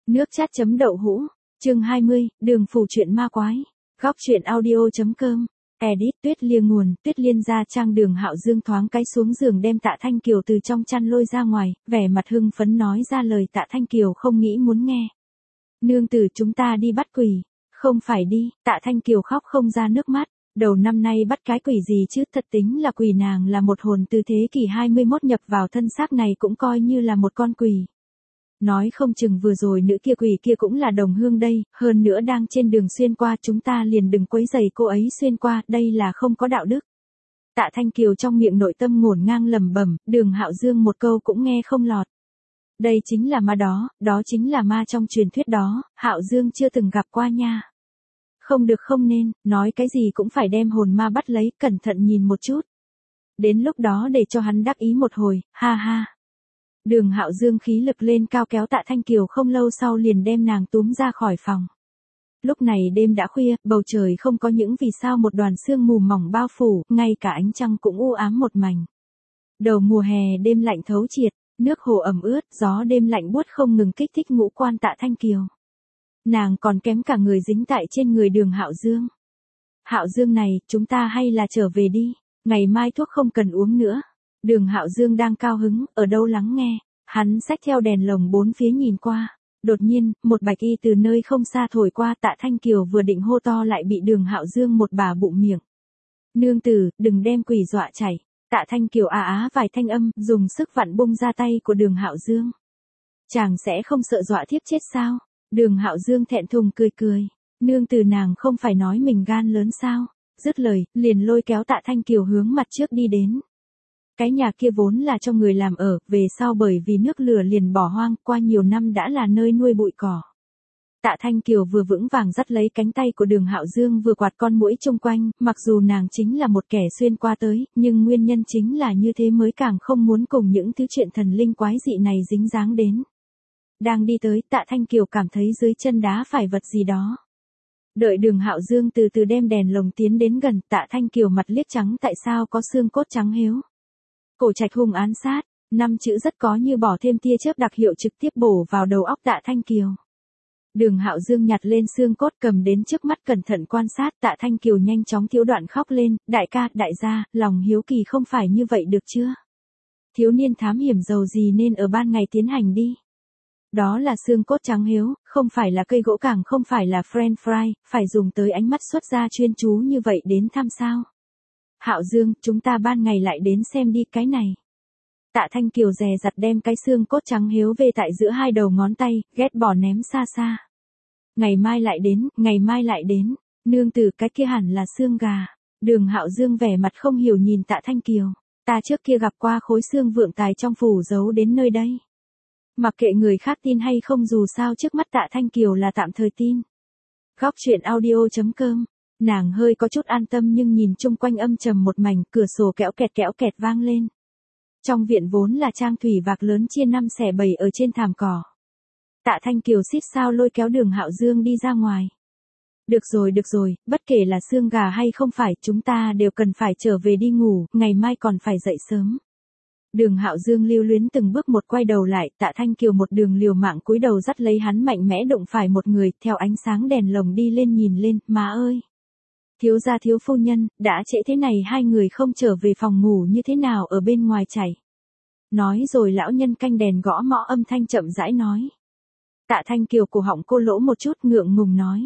Nước chát chấm đậu hũ, chương 20, đường phủ truyện ma quái. Góc truyện audio.com. Edit Tuyết Liên nguồn, Tuyết Liên ra trang. Đường Hạo Dương thoáng cái xuống giường đem Tạ Thanh Kiều từ trong chăn lôi ra ngoài, vẻ mặt hưng phấn nói ra lời Tạ Thanh Kiều không nghĩ muốn nghe. Nương tử, chúng ta đi bắt quỷ. Không phải đi, Tạ Thanh Kiều khóc không ra nước mắt. Đầu năm nay bắt cái quỷ gì chứ, thật tính là quỷ, nàng là một hồn từ thế kỷ 21 nhập vào thân xác này cũng coi như là một con quỷ. Nói không chừng vừa rồi nữ kia quỷ kia cũng là đồng hương đây, hơn nữa đang trên đường xuyên qua, chúng ta liền đừng quấy rầy cô ấy xuyên qua, đây là không có đạo đức. Tạ Thanh Kiều trong miệng nội tâm ngổn ngang lẩm bẩm, Đường Hạo Dương một câu cũng nghe không lọt. Đây chính là ma đó, đó chính là ma trong truyền thuyết đó, Hạo Dương chưa từng gặp qua nha. Không được, không nên, nói cái gì cũng phải đem hồn ma bắt lấy, cẩn thận nhìn một chút. Đến lúc đó để cho hắn đắc ý một hồi, ha ha. Đường Hạo Dương khí lực lên cao kéo Tạ Thanh Kiều, không lâu sau liền đem nàng túm ra khỏi phòng. Lúc này đêm đã khuya, bầu trời không có những vì sao, một đoàn sương mù mỏng bao phủ, ngay cả ánh trăng cũng u ám một mảnh. Đầu mùa hè đêm lạnh thấu triệt, nước hồ ẩm ướt, gió đêm lạnh buốt không ngừng kích thích ngũ quan Tạ Thanh Kiều. Nàng còn kém cả người dính tại trên người Đường Hạo Dương. Hạo Dương này, chúng ta hay là trở về đi, ngày mai thuốc không cần uống nữa. Đường Hạo Dương đang cao hứng, ở đâu lắng nghe, hắn xách theo đèn lồng bốn phía nhìn qua. Đột nhiên, một bạch y từ nơi không xa thổi qua, Tạ Thanh Kiều vừa định hô to lại bị Đường Hạo Dương một bà bụng miệng. Nương tử, đừng đem quỷ dọa chảy. Tạ Thanh Kiều á á vài thanh âm, dùng sức vặn bung ra tay của Đường Hạo Dương. Chàng sẽ không sợ dọa thiếp chết sao? Đường Hạo Dương thẹn thùng cười cười. Nương tử, nàng không phải nói mình gan lớn sao? Dứt lời, liền lôi kéo Tạ Thanh Kiều hướng mặt trước đi đến. Cái nhà kia vốn là cho người làm ở, về sau bởi vì nước lửa liền bỏ hoang, qua nhiều năm đã là nơi nuôi bụi cỏ. Tạ Thanh Kiều vừa vững vàng dắt lấy cánh tay của Đường Hạo Dương vừa quạt con muỗi chung quanh, mặc dù nàng chính là một kẻ xuyên qua tới, nhưng nguyên nhân chính là như thế mới càng không muốn cùng những thứ chuyện thần linh quái dị này dính dáng đến. Đang đi tới, Tạ Thanh Kiều cảm thấy dưới chân đá phải vật gì đó. Đợi Đường Hạo Dương từ từ đem đèn lồng tiến đến gần, Tạ Thanh Kiều mặt liếc trắng, tại sao có xương cốt trắng héo. Cổ trạch hung án sát, 5 chữ rất có như bỏ thêm tia chớp đặc hiệu trực tiếp bổ vào đầu óc Tạ Thanh Kiều. Đường Hạo Dương nhặt lên xương cốt cầm đến trước mắt cẩn thận quan sát, Tạ Thanh Kiều nhanh chóng thiếu đoạn khóc lên, đại ca, đại gia, lòng hiếu kỳ không phải như vậy được chưa? Thiếu niên thám hiểm giàu gì nên ở ban ngày tiến hành đi. Đó là xương cốt trắng héo, không phải là cây gỗ, càng không phải là French fry, phải dùng tới ánh mắt xuất ra chuyên chú như vậy đến thăm sao? Hạo Dương, chúng ta ban ngày lại đến xem đi cái này. Tạ Thanh Kiều dè dặt đem cái xương cốt trắng héo về tại giữa hai đầu ngón tay, ghét bỏ ném xa xa. Ngày mai lại đến, ngày mai lại đến, nương tử, cái kia hẳn là xương gà. Đường Hạo Dương vẻ mặt không hiểu nhìn Tạ Thanh Kiều. Ta trước kia gặp qua khối xương vượng tài trong phủ giấu đến nơi đây. Mặc kệ người khác tin hay không, dù sao trước mắt Tạ Thanh Kiều là tạm thời tin. Góc truyện audio.com. Nàng hơi có chút an tâm nhưng nhìn chung quanh âm trầm một mảnh, cửa sổ kéo kẹt vang lên. Trong viện vốn là trang thủy vạc lớn chia 5 xẻ 7 ở trên thảm cỏ. Tạ Thanh Kiều xít sao lôi kéo Đường Hạo Dương đi ra ngoài. Được rồi, bất kể là xương gà hay không phải, chúng ta đều cần phải trở về đi ngủ, ngày mai còn phải dậy sớm. Đường Hạo Dương lưu luyến từng bước một quay đầu lại, Tạ Thanh Kiều một đường liều mạng cúi đầu dắt lấy hắn, mạnh mẽ đụng phải một người, theo ánh sáng đèn lồng đi lên, nhìn lên, má ơi. Thiếu gia thiếu phu nhân, đã trễ thế này hai người không trở về phòng ngủ như thế nào ở bên ngoài chảy. Nói rồi lão nhân canh đèn gõ mõ âm thanh chậm rãi nói. Tạ Thanh Kiều cổ họng cô lỗ một chút, ngượng ngùng nói.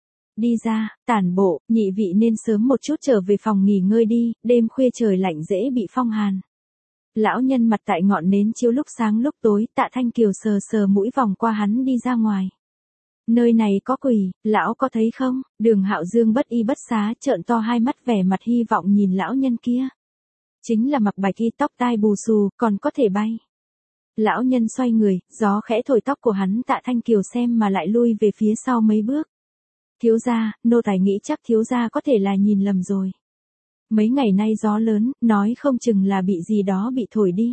Đi ra, tản bộ, nhị vị nên sớm một chút trở về phòng nghỉ ngơi đi, đêm khuya trời lạnh dễ bị phong hàn. Lão nhân mặt tại ngọn nến chiếu lúc sáng lúc tối, Tạ Thanh Kiều sờ sờ mũi vòng qua hắn đi ra ngoài. Nơi này có quỷ, lão có thấy không? Đường Hạo Dương bất y bất xá, trợn to hai mắt vẻ mặt hy vọng nhìn lão nhân kia. Chính là mặc bạch y, tóc tai bù xù, còn có thể bay. Lão nhân xoay người, gió khẽ thổi tóc của hắn, Tạ Thanh Kiều xem mà lại lui về phía sau mấy bước. Thiếu gia, nô tài nghĩ chắc thiếu gia có thể là nhìn lầm rồi. Mấy ngày nay gió lớn, nói không chừng là bị gì đó bị thổi đi.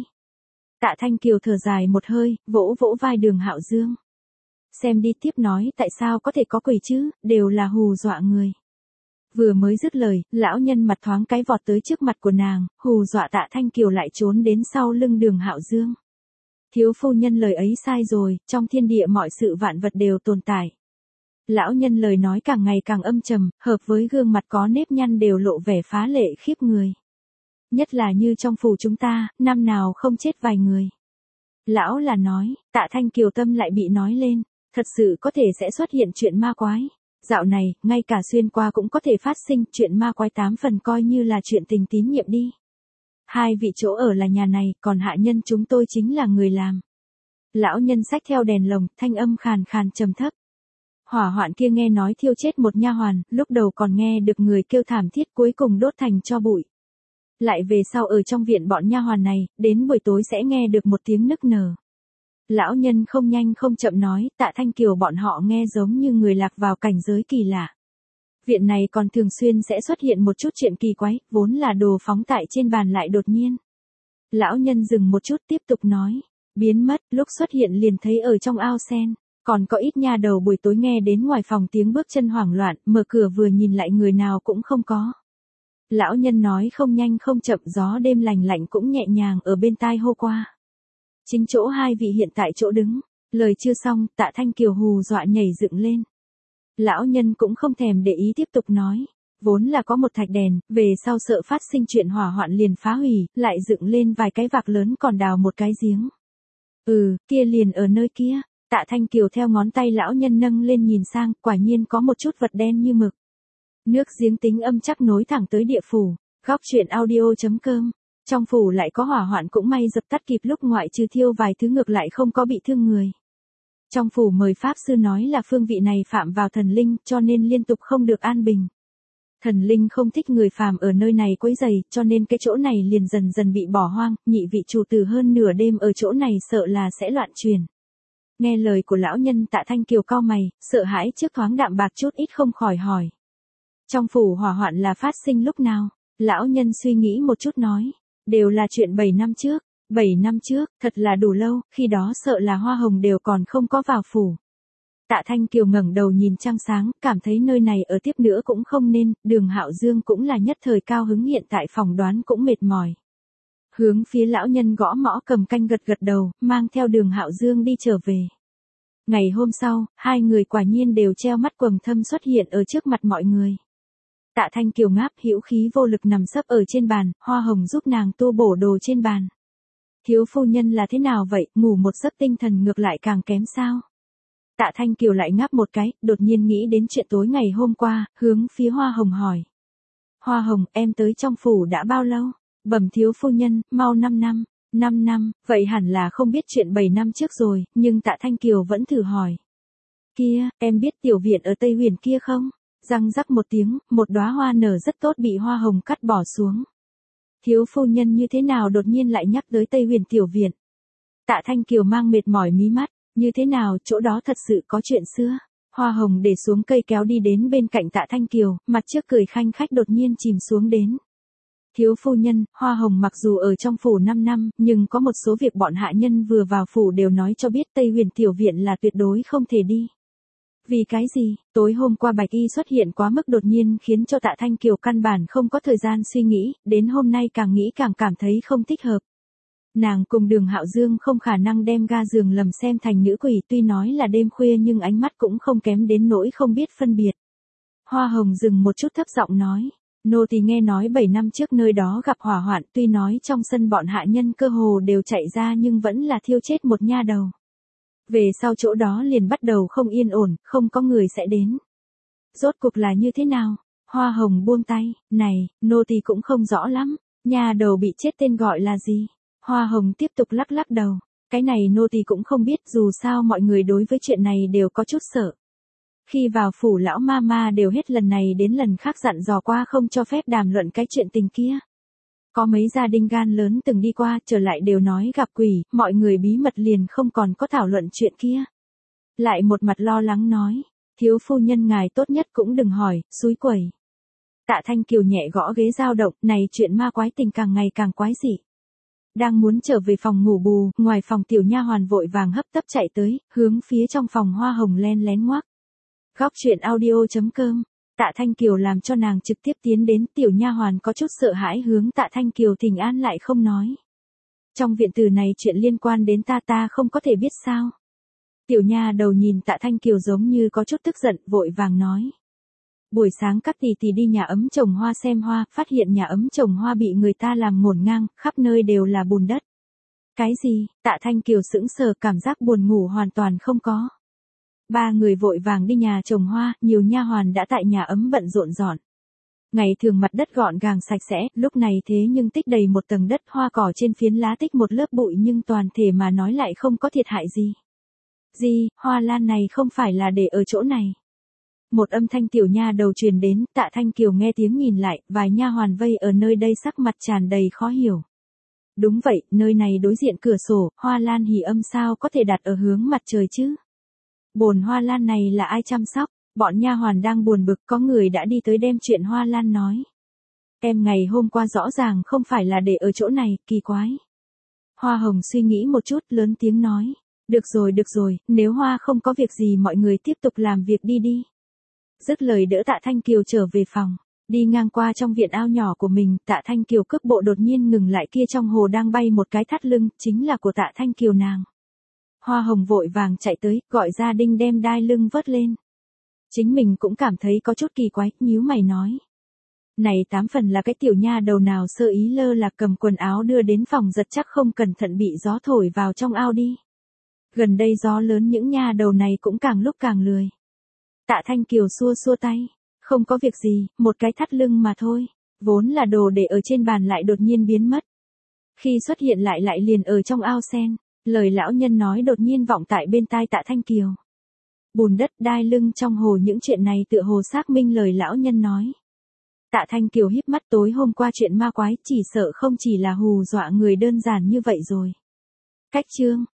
Tạ Thanh Kiều thở dài một hơi, vỗ vỗ vai Đường Hạo Dương. Xem đi, tiếp nói, tại sao có thể có quỷ chứ, đều là hù dọa người. Vừa mới dứt lời, lão nhân mặt thoáng cái vọt tới trước mặt của nàng, hù dọa Tạ Thanh Kiều lại trốn đến sau lưng Đường Hạo Dương. Thiếu phu nhân lời ấy sai rồi, trong thiên địa mọi sự vạn vật đều tồn tại. Lão nhân lời nói càng ngày càng âm trầm, hợp với gương mặt có nếp nhăn đều lộ vẻ phá lệ khiếp người. Nhất là như trong phủ chúng ta, năm nào không chết vài người. Lão là nói, Tạ Thanh Kiều tâm lại bị nói lên, thật sự có thể sẽ xuất hiện chuyện ma quái. Dạo này, ngay cả xuyên qua cũng có thể phát sinh chuyện ma quái 8 phần coi như là chuyện tình tín nhiệm đi. Hai vị chỗ ở là nhà này, còn hạ nhân chúng tôi chính là người làm. Lão nhân xách theo đèn lồng, thanh âm khàn khàn trầm thấp. Hỏa hoạn kia nghe nói thiêu chết một nha hoàn, lúc đầu còn nghe được người kêu thảm thiết cuối cùng đốt thành tro bụi. Lại về sau ở trong viện bọn nha hoàn này, đến buổi tối sẽ nghe được một tiếng nức nở. Lão nhân không nhanh không chậm nói, Tạ Thanh Kiều bọn họ nghe giống như người lạc vào cảnh giới kỳ lạ. Viện này còn thường xuyên sẽ xuất hiện một chút chuyện kỳ quái, vốn là đồ phóng tại trên bàn lại đột nhiên. Lão nhân dừng một chút tiếp tục nói, biến mất, lúc xuất hiện liền thấy ở trong ao sen, còn có ít nha đầu buổi tối nghe đến ngoài phòng tiếng bước chân hoảng loạn, mở cửa vừa nhìn lại người nào cũng không có. Lão nhân nói không nhanh không chậm, gió đêm lành lạnh cũng nhẹ nhàng ở bên tai hô qua. Chính chỗ hai vị hiện tại chỗ đứng, lời chưa xong, Tạ Thanh Kiều hù dọa nhảy dựng lên. Lão nhân cũng không thèm để ý tiếp tục nói, vốn là có một thạch đèn, về sau sợ phát sinh chuyện hỏa hoạn liền phá hủy, lại dựng lên vài cái vạc lớn còn đào một cái giếng. Kia liền ở nơi kia. Tạ Thanh Kiều theo ngón tay lão nhân nâng lên nhìn sang, quả nhiên có một chút vật đen như mực. Nước giếng tính âm chắc nối thẳng tới địa phủ. Góc truyện audio.com. Trong phủ lại có hỏa hoạn cũng may dập tắt kịp lúc, ngoại trừ thiêu vài thứ ngược lại không có bị thương người. Trong phủ mời pháp sư nói là phương vị này phạm vào thần linh, cho nên liên tục không được an bình. Thần linh không thích người phàm ở nơi này quấy rầy, cho nên cái chỗ này liền dần dần bị bỏ hoang, nhị vị chủ tử hơn nửa đêm ở chỗ này sợ là sẽ loạn truyền. Nghe lời của lão nhân, Tạ Thanh Kiều cau mày, sợ hãi trước thoáng đạm bạc chút ít không khỏi hỏi. Trong phủ hỏa hoạn là phát sinh lúc nào? Lão nhân suy nghĩ một chút nói, đều là chuyện 7 năm trước. 7 năm trước, thật là đủ lâu, khi đó sợ là Hoa Hồng đều còn không có vào phủ. Tạ Thanh Kiều ngẩng đầu nhìn trăng sáng, cảm thấy nơi này ở tiếp nữa cũng không nên, Đường Hạo Dương cũng là nhất thời cao hứng, hiện tại phỏng đoán cũng mệt mỏi. Hướng phía lão nhân gõ mõ cầm canh gật gật đầu, mang theo Đường Hạo Dương đi trở về. Ngày hôm sau, hai người quả nhiên đều treo mắt quầng thâm xuất hiện ở trước mặt mọi người. Tạ Thanh Kiều ngáp hữu khí vô lực nằm sấp ở trên bàn, Hoa Hồng giúp nàng tu bổ đồ trên bàn. Thiếu phu nhân là thế nào vậy, ngủ một giấc tinh thần ngược lại càng kém sao? Tạ Thanh Kiều lại ngáp một cái, đột nhiên nghĩ đến chuyện tối ngày hôm qua, hướng phía Hoa Hồng hỏi. Hoa Hồng, em tới trong phủ đã bao lâu? Bẩm thiếu phu nhân, mau 5 năm. 5 năm, vậy hẳn là không biết chuyện 7 năm trước rồi, nhưng Tạ Thanh Kiều vẫn thử hỏi. Kia, em biết tiểu viện ở Tây Huyền kia không? Răng rắc một tiếng, một đóa hoa nở rất tốt bị Hoa Hồng cắt bỏ xuống. Thiếu phu nhân như thế nào đột nhiên lại nhắc tới Tây Huyền tiểu viện? Tạ Thanh Kiều mang mệt mỏi mí mắt, như thế nào, chỗ đó thật sự có chuyện xưa. Hoa Hồng để xuống cây kéo đi đến bên cạnh Tạ Thanh Kiều, mặt trước cười khanh khách đột nhiên chìm xuống đến. Thiếu phu nhân, Hoa Hồng mặc dù ở trong phủ 5 năm, nhưng có một số việc bọn hạ nhân vừa vào phủ đều nói cho biết Tây Huyền tiểu viện là tuyệt đối không thể đi. Vì cái gì? Tối hôm qua Bạch Y xuất hiện quá mức đột nhiên khiến cho Tạ Thanh Kiều căn bản không có thời gian suy nghĩ, đến hôm nay càng nghĩ càng cảm thấy không thích hợp. Nàng cùng Đường Hạo Dương không khả năng đem ga giường lầm xem thành nữ quỷ, tuy nói là đêm khuya nhưng ánh mắt cũng không kém đến nỗi không biết phân biệt. Hoa Hồng dừng một chút thấp giọng nói, nô tỳ nghe nói 7 năm trước nơi đó gặp hỏa hoạn, tuy nói trong sân bọn hạ nhân cơ hồ đều chạy ra nhưng vẫn là thiêu chết một nha đầu. Về sau chỗ đó liền bắt đầu không yên ổn, không có người sẽ đến. Rốt cuộc là như thế nào? Hoa Hồng buông tay, này, nô tỳ cũng không rõ lắm, nha đầu bị chết tên gọi là gì? Hoa Hồng tiếp tục lắc lắc đầu, cái này nô tỳ cũng không biết, dù sao mọi người đối với chuyện này đều có chút sợ. Khi vào phủ lão ma đều hết lần này đến lần khác dặn dò qua không cho phép đàm luận cái chuyện tình kia. Có mấy gia đình gan lớn từng đi qua trở lại đều nói gặp quỷ, mọi người bí mật liền không còn có thảo luận chuyện kia. Lại một mặt lo lắng nói, thiếu phu nhân ngài tốt nhất cũng đừng hỏi, xúi quẩy. Tạ Thanh Kiều nhẹ gõ ghế dao động, này chuyện ma quái tình càng ngày càng quái dị. Đang muốn trở về phòng ngủ bù, ngoài phòng tiểu nha hoàn vội vàng hấp tấp chạy tới, hướng phía trong phòng Hoa Hồng len lén ngoác. Góc truyện audio.com. Tạ Thanh Kiều làm cho nàng trực tiếp tiến đến, tiểu nha hoàn có chút sợ hãi hướng Tạ Thanh Kiều thỉnh an lại không nói. Trong viện tử này chuyện liên quan đến ta không có thể biết sao. Tiểu nha đầu nhìn Tạ Thanh Kiều giống như có chút tức giận, vội vàng nói. Buổi sáng các tỷ tỷ đi nhà ấm trồng hoa xem hoa, phát hiện nhà ấm trồng hoa bị người ta làm ngổn ngang, khắp nơi đều là bùn đất. Cái gì? Tạ Thanh Kiều sững sờ, cảm giác buồn ngủ hoàn toàn không có. Ba người vội vàng đi nhà trồng hoa, nhiều nha hoàn đã tại nhà ấm bận rộn dọn. Ngày thường mặt đất gọn gàng sạch sẽ, lúc này thế nhưng tích đầy một tầng đất, hoa cỏ trên phiến lá tích một lớp bụi nhưng toàn thể mà nói lại không có thiệt hại gì. Gì, hoa lan này không phải là để ở chỗ này. Một âm thanh tiểu nha đầu truyền đến, Tạ Thanh Kiều nghe tiếng nhìn lại, vài nha hoàn vây ở nơi đây sắc mặt tràn đầy khó hiểu. Đúng vậy, nơi này đối diện cửa sổ, hoa lan hỉ âm sao có thể đặt ở hướng mặt trời chứ? Bồn hoa lan này là ai chăm sóc? Bọn nha hoàn đang buồn bực, có người đã đi tới đem chuyện hoa lan nói. Em ngày hôm qua rõ ràng không phải là để ở chỗ này, kỳ quái. Hoa Hồng suy nghĩ một chút, lớn tiếng nói. Được rồi, nếu Hoa không có việc gì mọi người tiếp tục làm việc đi. Dứt lời đỡ Tạ Thanh Kiều trở về phòng. Đi ngang qua trong viện ao nhỏ của mình, Tạ Thanh Kiều cước bộ đột nhiên ngừng lại, kia trong hồ đang bay một cái thắt lưng, chính là của Tạ Thanh Kiều nàng. Hoa Hồng vội vàng chạy tới, gọi gia đình đem đai lưng vớt lên. Chính mình cũng cảm thấy có chút kỳ quái, nhíu mày nói. Này 8 phần là cái tiểu nha đầu nào sơ ý lơ là cầm quần áo đưa đến phòng giật, chắc không cẩn thận bị gió thổi vào trong ao đi. Gần đây gió lớn, những nha đầu này cũng càng lúc càng lười. Tạ Thanh Kiều xua tay. Không có việc gì, một cái thắt lưng mà thôi. Vốn là đồ để ở trên bàn lại đột nhiên biến mất. Khi xuất hiện lại liền ở trong ao sen. Lời lão nhân nói đột nhiên vọng tại bên tai Tạ Thanh Kiều. Bùn đất, đai lưng trong hồ, những chuyện này tựa hồ xác minh lời lão nhân nói. Tạ Thanh Kiều híp mắt, tối hôm qua chuyện ma quái chỉ sợ không chỉ là hù dọa người đơn giản như vậy rồi. Cách chương